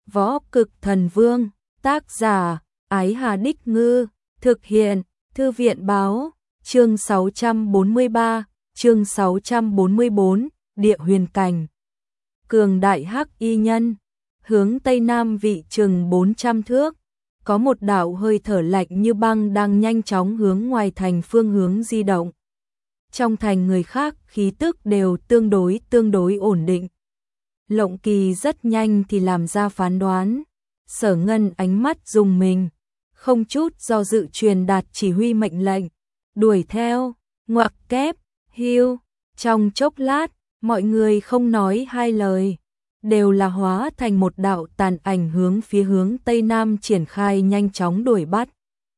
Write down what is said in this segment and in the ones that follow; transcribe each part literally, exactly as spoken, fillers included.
Võ Cực Thần Vương, tác giả, Ái Hà Đích Ngư, thực hiện, Thư viện Báo, chương sáu trăm bốn mươi ba, chương sáu trăm bốn mươi bốn, Địa Huyền Cảnh. Cường đại hắc y nhân, hướng Tây Nam vị chừng bốn trăm thước, có một đạo hơi thở lạnh như băng đang nhanh chóng hướng ngoài thành phương hướng di động. Trong thành người khác khí tức đều tương đối tương đối ổn định. Lộng Kỳ rất nhanh thì làm ra phán đoán. Sở Ngân ánh mắt rùng mình, không chút do dự truyền đạt chỉ huy mệnh lệnh, đuổi theo, ngoặc kép, hưu. Trong chốc lát, mọi người không nói hai lời, đều là hóa thành một đạo tàn ảnh hướng phía hướng Tây Nam triển khai nhanh chóng đuổi bắt.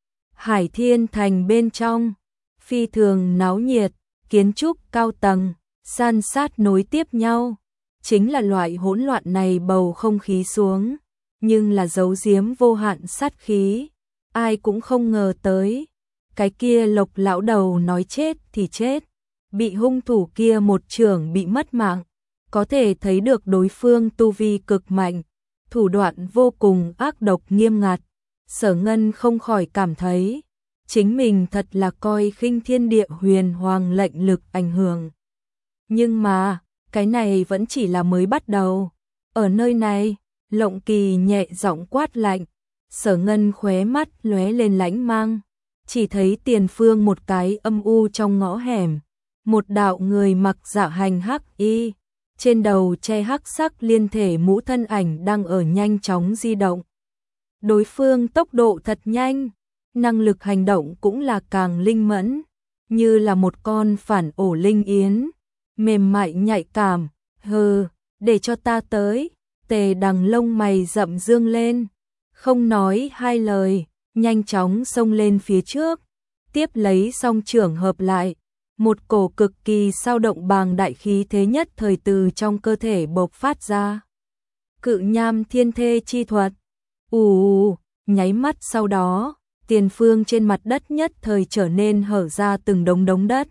Hải Thiên Thành bên trong, phi thường náo nhiệt, kiến trúc cao tầng, san sát nối tiếp nhau. Chính là loại hỗn loạn này bầu không khí xuống, nhưng là giấu giếm vô hạn sát khí. Ai cũng không ngờ tới, cái kia Lộc lão đầu nói chết thì chết, bị hung thủ kia một chưởng bị mất mạng, có thể thấy được đối phương tu vi cực mạnh, thủ đoạn vô cùng ác độc nghiêm ngặt. Sở Ngân không khỏi cảm thấy, chính mình thật là coi khinh thiên địa huyền hoàng lệnh lực ảnh hưởng. Nhưng mà, cái này vẫn chỉ là mới bắt đầu. Ở nơi này, Lộng Kỳ nhẹ giọng quát lạnh, Sở Ngân khóe mắt lóe lên lãnh mang, chỉ thấy tiền phương một cái âm u trong ngõ hẻm, một đạo người mặc dạ hành hắc y, trên đầu che hắc sắc liên thể mũ thân ảnh đang ở nhanh chóng di động. Đối phương tốc độ thật nhanh, năng lực hành động cũng là càng linh mẫn, như là một con phản ổ linh yến, mềm mại nhạy cảm. Hừ, để cho ta tới. Tề Đằng lông mày rậm dương lên, không nói hai lời, nhanh chóng xông lên phía trước, tiếp lấy song trưởng hợp lại, một cổ cực kỳ sao động bàng đại khí thế nhất thời từ trong cơ thể bộc phát ra. Cự nham thiên thê chi thuật. Ù, nháy mắt sau đó, tiền phương trên mặt đất nhất thời trở nên hở ra từng đống đống đất.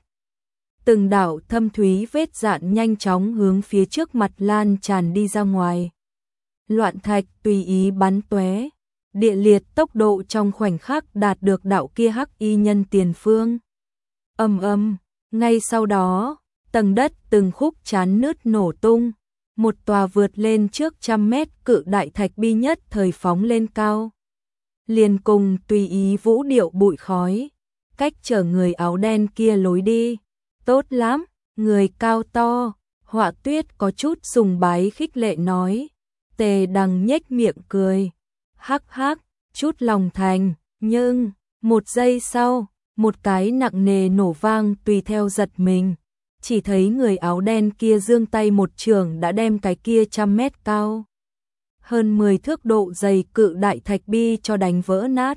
Từng đạo thâm thúy vết dạn nhanh chóng hướng phía trước mặt lan tràn đi ra ngoài. Loạn thạch tùy ý bắn tóe, địa liệt tốc độ trong khoảnh khắc đạt được đạo kia hắc y nhân tiền phương. Ầm ầm, ngay sau đó, tầng đất từng khúc chán nứt nổ tung, một tòa vượt lên trước trăm mét cự đại thạch bi nhất thời phóng lên cao. Liền cùng tùy ý vũ điệu bụi khói, cách chở người áo đen kia lối đi. Tốt lắm, người cao to, Họa Tuyết có chút sùng bái khích lệ nói. Tề Đằng nhếch miệng cười, hắc hắc, chút lòng thành, nhưng, một giây sau, một cái nặng nề nổ vang tùy theo giật mình, chỉ thấy người áo đen kia giương tay một chưởng đã đem cái kia trăm mét cao, hơn mười thước độ dày cự đại thạch bi cho đánh vỡ nát.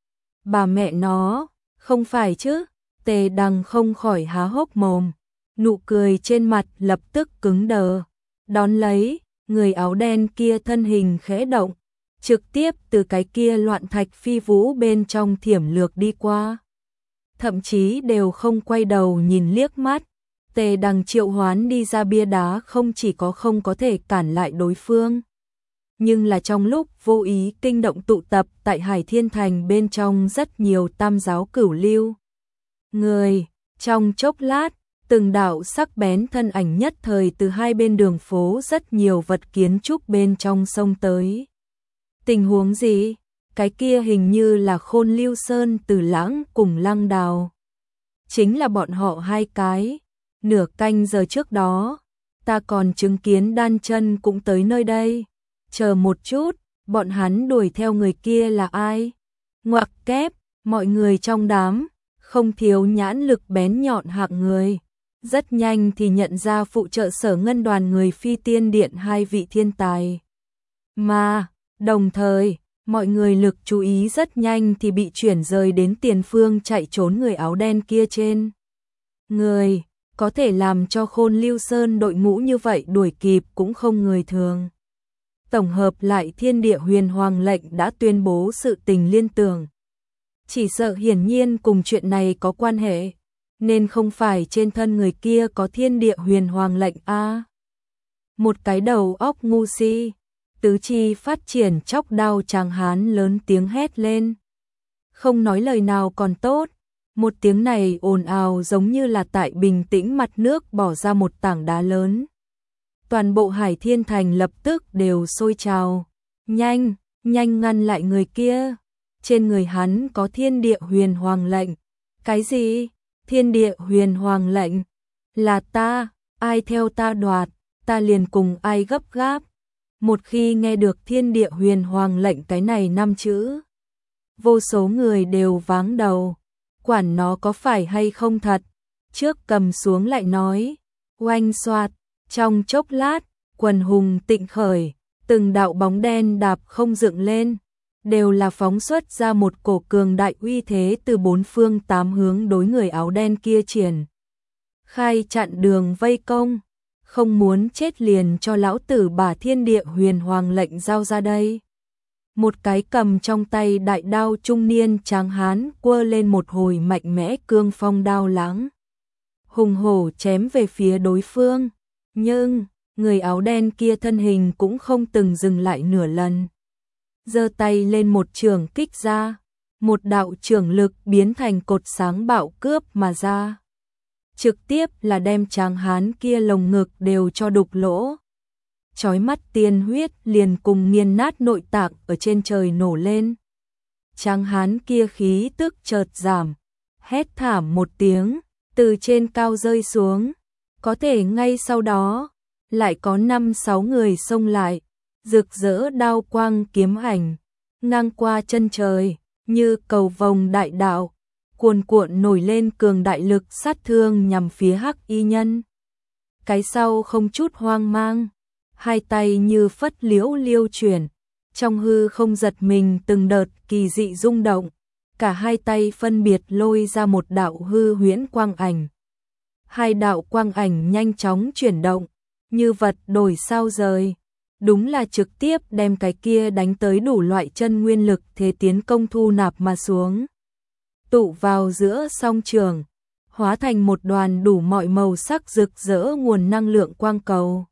Bà mẹ nó, không phải chứ? Tề Đằng không khỏi há hốc mồm, nụ cười trên mặt lập tức cứng đờ, đón lấy, người áo đen kia thân hình khẽ động, trực tiếp từ cái kia loạn thạch phi vũ bên trong thiểm lược đi qua. Thậm chí đều không quay đầu nhìn liếc mắt, Tề Đằng triệu hoán đi ra bia đá không chỉ có không có thể cản lại đối phương, nhưng là trong lúc vô ý kinh động tụ tập tại Hải Thiên Thành bên trong rất nhiều tam giáo cửu lưu. Người, trong chốc lát, từng đạo sắc bén thân ảnh nhất thời từ hai bên đường phố rất nhiều vật kiến trúc bên trong sông tới. Tình huống gì? Cái kia hình như là Khôn Lưu Sơn Từ Lãng cùng Lăng Đào. Chính là bọn họ hai cái. Nửa canh giờ trước đó, ta còn chứng kiến Đan Chân cũng tới nơi đây. Chờ một chút, bọn hắn đuổi theo người kia là ai? Ngoặc kép, mọi người trong đám, không thiếu nhãn lực bén nhọn hạng người. Rất nhanh thì nhận ra phụ trợ Sở Ngân đoàn người Phi Tiên Điện hai vị thiên tài. Mà, đồng thời, mọi người lực chú ý rất nhanh thì bị chuyển rời đến tiền phương chạy trốn người áo đen kia trên. Người, có thể làm cho Khôn Lưu Sơn đội ngũ như vậy đuổi kịp cũng không người thường. Tổng hợp lại thiên địa huyền hoàng lệnh đã tuyên bố sự tình liên tưởng. Chỉ sợ hiển nhiên cùng chuyện này có quan hệ, nên không phải trên thân người kia có thiên địa huyền hoàng lệnh a. Một cái đầu óc ngu si, tứ chi phát triển chóc đao tráng hán lớn tiếng hét lên. Không nói lời nào còn tốt, một tiếng này ồn ào giống như là tại bình tĩnh mặt nước bỏ ra một tảng đá lớn. Toàn bộ Hải Thiên Thành lập tức đều sôi trào. Nhanh, nhanh ngăn lại người kia. Trên người hắn có thiên địa huyền hoàng lệnh. Cái gì? Thiên địa huyền hoàng lệnh? Là ta, ai theo ta đoạt, ta liền cùng ai gấp gáp. Một khi nghe được thiên địa huyền hoàng lệnh cái này năm chữ, vô số người đều váng đầu. Quản nó có phải hay không thật, trước cầm xuống lại nói. Oanh xoạt, trong chốc lát, quần hùng tịnh khởi, từng đạo bóng đen đạp không dựng lên, đều là phóng xuất ra một cổ cường đại uy thế từ bốn phương tám hướng đối người áo đen kia triển khai chặn đường vây công. Không muốn chết liền cho lão tử bả thiên địa huyền hoàng lệnh giao ra đây. Một cái cầm trong tay đại đao trung niên tráng hán quơ lên một hồi mạnh mẽ cương phong đao lãng, hùng hổ chém về phía đối phương. Nhưng người áo đen kia thân hình cũng không từng dừng lại nửa lần, giơ tay lên một trường kích ra, một đạo trường lực biến thành cột sáng bạo cướp mà ra, trực tiếp là đem tráng hán kia lồng ngực đều cho đục lỗ. Chói mắt tiên huyết liền cùng nghiền nát nội tạng ở trên trời nổ lên. Tráng hán kia khí tức chợt giảm, hét thảm một tiếng, từ trên cao rơi xuống. Có thể ngay sau đó, lại có năm sáu người xông lại, rực rỡ đao quang kiếm ảnh, ngang qua chân trời, như cầu vồng đại đạo, cuồn cuộn nổi lên cường đại lực sát thương nhằm phía Hắc Y Nhân. Cái sau không chút hoang mang, hai tay như phất liễu liêu chuyển, trong hư không giật mình từng đợt kỳ dị rung động, cả hai tay phân biệt lôi ra một đạo hư huyễn quang ảnh. Hai đạo quang ảnh nhanh chóng chuyển động, như vật đổi sao rời, đúng là trực tiếp đem cái kia đánh tới đủ loại chân nguyên lực thế tiến công thu nạp mà xuống. Tụ vào giữa song trường, hóa thành một đoàn đủ mọi màu sắc rực rỡ nguồn năng lượng quang cầu.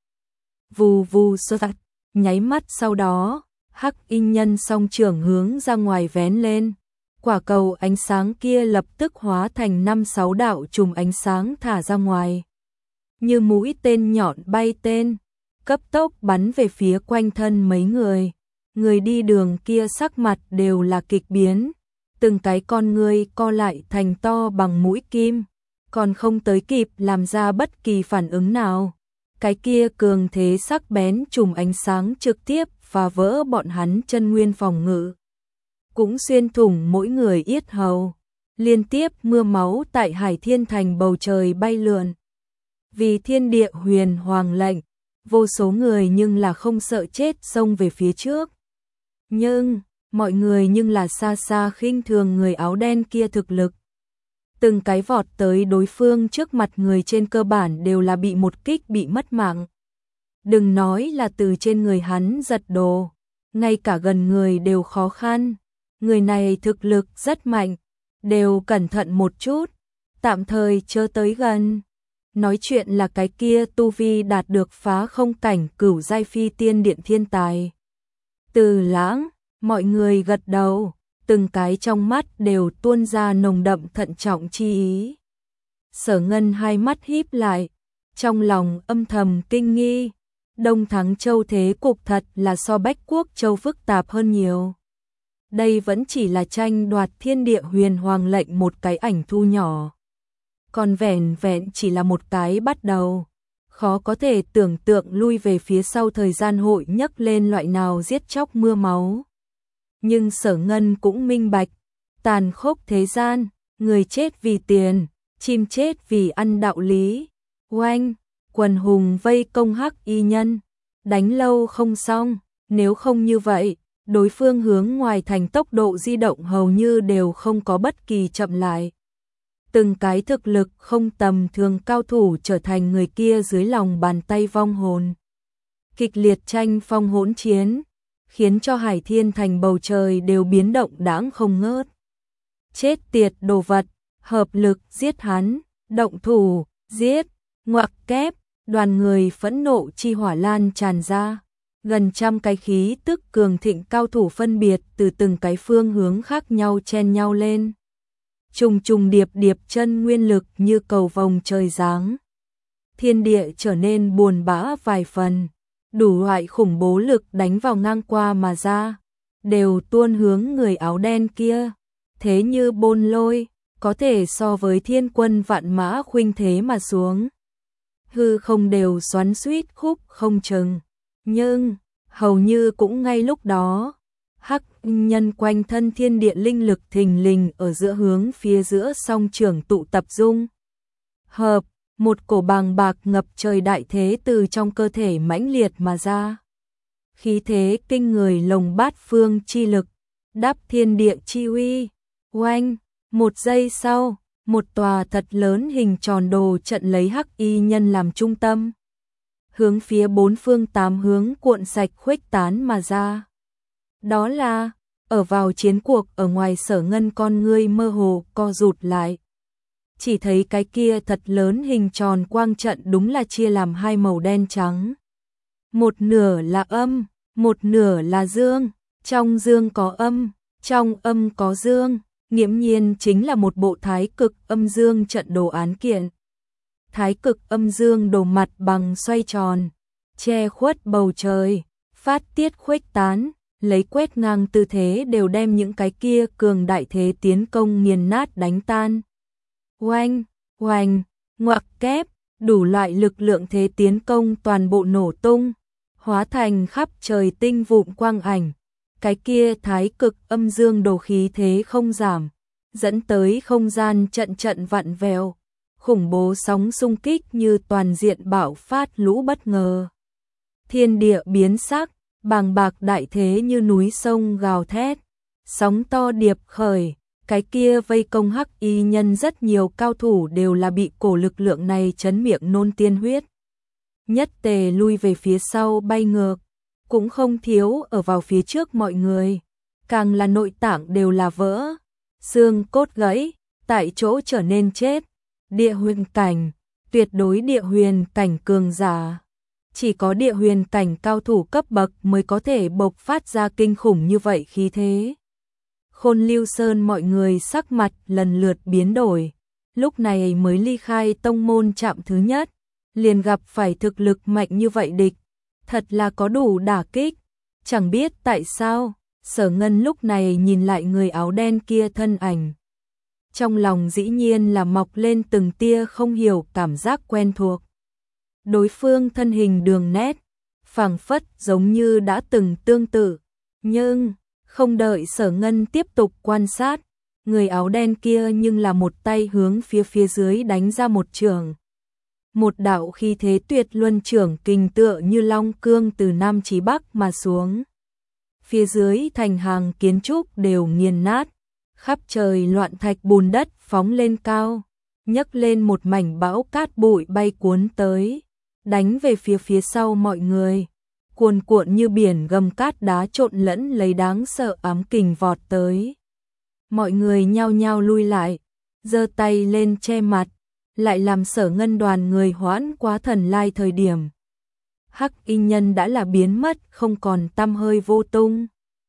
Vù vù xuất, nháy mắt sau đó, Hắc Y Nhân song trường hướng ra ngoài vén lên. Quả cầu ánh sáng kia lập tức hóa thành năm sáu đạo chùm ánh sáng thả ra ngoài. Như mũi tên nhọn bay tên, cấp tốc bắn về phía quanh thân mấy người. Người đi đường kia sắc mặt đều là kịch biến, từng cái con người co lại thành to bằng mũi kim, còn không tới kịp làm ra bất kỳ phản ứng nào. Cái kia cường thế sắc bén chùm ánh sáng trực tiếp phá vỡ bọn hắn chân nguyên phòng ngự, cũng xuyên thủng mỗi người yết hầu. Liên tiếp mưa máu tại Hải Thiên Thành bầu trời bay lượn. Vì thiên địa huyền hoàng lệnh, vô số người nhưng là không sợ chết xông về phía trước. Nhưng, mọi người nhưng là xa xa khinh thường người áo đen kia thực lực. Từng cái vọt tới đối phương trước mặt người trên cơ bản đều là bị một kích bị mất mạng. Đừng nói là từ trên người hắn giật đồ, ngay cả gần người đều khó khăn. Người này thực lực rất mạnh, đều cẩn thận một chút, tạm thời chớ tới gần. Nói chuyện là cái kia tu vi đạt được phá không cảnh cửu giai phi tiên điện thiên tài. Từ Lãng, mọi người gật đầu, từng cái trong mắt đều tuôn ra nồng đậm thận trọng chi ý. Sở Ngân hai mắt híp lại, trong lòng âm thầm kinh nghi, Đông Thắng Châu thế cục thật là so Bách Quốc Châu phức tạp hơn nhiều. Đây vẫn chỉ là tranh đoạt thiên địa huyền hoàng lệnh một cái ảnh thu nhỏ. Còn vẻn vẹn chỉ là một cái bắt đầu. Khó có thể tưởng tượng lui về phía sau thời gian hội nhấc lên loại nào giết chóc mưa máu. Nhưng Sở Ngân cũng minh bạch, tàn khốc thế gian, người chết vì tiền, chim chết vì ăn đạo lý. Oanh, quần hùng vây công Hắc Y Nhân, đánh lâu không xong, nếu không như vậy, đối phương hướng ngoài thành tốc độ di động hầu như đều không có bất kỳ chậm lại. Từng cái thực lực không tầm thường cao thủ trở thành người kia dưới lòng bàn tay vong hồn. Kịch liệt tranh phong hỗn chiến, khiến cho Hải Thiên Thành bầu trời đều biến động đãng không ngớt. Chết tiệt đồ vật, hợp lực giết hắn, động thủ, giết, ngoặc kép, đoàn người phẫn nộ chi hỏa lan tràn ra. Gần trăm cái khí tức cường thịnh cao thủ phân biệt từ từng cái phương hướng khác nhau chen nhau lên. Trùng trùng điệp điệp chân nguyên lực như cầu vồng trời giáng. Thiên địa trở nên buồn bã vài phần, đủ loại khủng bố lực đánh vào ngang qua mà ra, đều tuôn hướng người áo đen kia, thế như bôn lôi, có thể so với thiên quân vạn mã khuynh thế mà xuống. Hư không đều xoắn xuýt khúc không chừng, nhưng hầu như cũng ngay lúc đó, hắc nhân quanh thân thiên địa linh lực thình lình ở giữa hướng phía giữa song trưởng tụ tập dung hợp, một cổ bàng bạc ngập trời đại thế từ trong cơ thể mãnh liệt mà ra. Khí thế kinh người lồng bát phương chi lực, đáp thiên địa chi uy. Oanh, một giây sau, một tòa thật lớn hình tròn đồ trận lấy hắc y nhân làm trung tâm, hướng phía bốn phương tám hướng cuộn sạch khuếch tán mà ra. Đó là, ở vào chiến cuộc ở ngoài Sở Ngân con ngươi mơ hồ co rụt lại. Chỉ thấy cái kia thật lớn hình tròn quang trận đúng là chia làm hai màu đen trắng. Một nửa là âm, một nửa là dương, trong dương có âm, trong âm có dương, nghiễm nhiên chính là một bộ thái cực âm dương trận đồ án kiện. Thái cực âm dương đồ mặt bằng xoay tròn, che khuất bầu trời, phát tiết khuếch tán, lấy quét ngang tư thế đều đem những cái kia cường đại thế tiến công nghiền nát đánh tan. Oanh, oanh, ngoặc kép, đủ loại lực lượng thế tiến công toàn bộ nổ tung, hóa thành khắp trời tinh vụn quang ảnh. Cái kia thái cực âm dương đồ khí thế không giảm, dẫn tới không gian trận trận vặn vẹo, khủng bố sóng xung kích như toàn diện bạo phát lũ bất ngờ. Thiên địa biến sắc, bàng bạc đại thế như núi sông gào thét, sóng to điệp khởi, cái kia vây công hắc y nhân rất nhiều cao thủ đều là bị cổ lực lượng này chấn miệng nôn tiên huyết. Nhất tề lui về phía sau bay ngược, cũng không thiếu ở vào phía trước mọi người, càng là nội tạng đều là vỡ, xương cốt gãy, tại chỗ trở nên chết. Địa huyền cảnh, tuyệt đối địa huyền cảnh cường giả. Chỉ có địa huyền cảnh cao thủ cấp bậc mới có thể bộc phát ra kinh khủng như vậy khí thế. Khôn Lưu Sơn mọi người sắc mặt lần lượt biến đổi, lúc này mới ly khai tông môn trạm thứ nhất, liền gặp phải thực lực mạnh như vậy địch, thật là có đủ đả kích. Chẳng biết tại sao, Sở Ngân lúc này nhìn lại người áo đen kia thân ảnh. Trong lòng dĩ nhiên là mọc lên từng tia không hiểu cảm giác quen thuộc. Đối phương thân hình đường nét, phảng phất giống như đã từng tương tự, nhưng không đợi Sở Ngân tiếp tục quan sát, người áo đen kia nhưng là một tay hướng phía phía dưới đánh ra một trường. Một đạo khí thế tuyệt luân trưởng kình tựa như long cương từ nam chí bắc mà xuống. Phía dưới thành hàng kiến trúc đều nghiền nát, khắp trời loạn thạch bùn đất phóng lên cao, nhấc lên một mảnh bão cát bụi bay cuốn tới, đánh về phía phía sau mọi người, cuồn cuộn như biển gầm cát đá trộn lẫn lấy đáng sợ ám kình vọt tới. Mọi người nhao nhao lui lại, giơ tay lên che mặt, lại làm Sở Ngân đoàn người hoãn quá thần lai thời điểm. Hắc y nhân đã là biến mất không còn tăm hơi vô tung.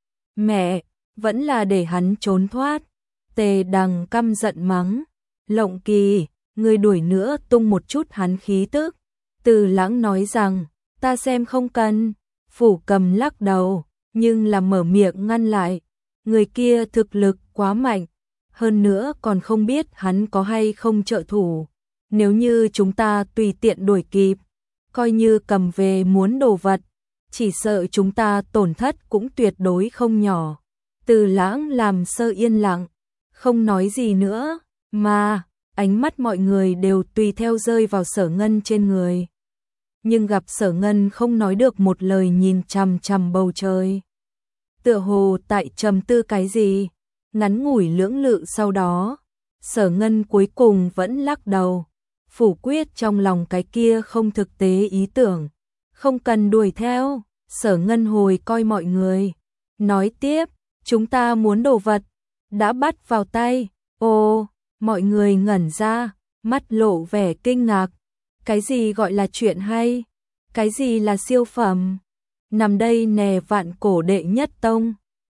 Mẹ, vẫn là để hắn trốn thoát. Tề Đằng căm giận mắng, Lộng Kỳ, người đuổi nữa tung một chút hắn khí tức. Từ Lãng nói rằng, ta xem không cần. Phủ Cầm lắc đầu, nhưng là mở miệng ngăn lại. Người kia thực lực quá mạnh, hơn nữa còn không biết hắn có hay không trợ thủ. Nếu như chúng ta tùy tiện đuổi kịp, coi như cầm về muốn đồ vật, chỉ sợ chúng ta tổn thất cũng tuyệt đối không nhỏ. Từ Lãng làm sơ yên lặng, không nói gì nữa, mà ánh mắt mọi người đều tùy theo rơi vào Sở Ngân trên người. Nhưng gặp Sở Ngân không nói được một lời nhìn chằm chằm bầu trời. Tựa hồ tại trầm tư cái gì, ngắn ngủi lưỡng lự sau đó, Sở Ngân cuối cùng vẫn lắc đầu, phủ quyết trong lòng cái kia không thực tế ý tưởng. Không cần đuổi theo, Sở Ngân hồi coi mọi người, nói tiếp, chúng ta muốn đồ vật, đã bắt vào tay. Ồ, mọi người ngẩn ra, mắt lộ vẻ kinh ngạc. Cái gì gọi là chuyện hay? Cái gì là siêu phẩm? nằm đây nè vạn cổ đệ nhất tông.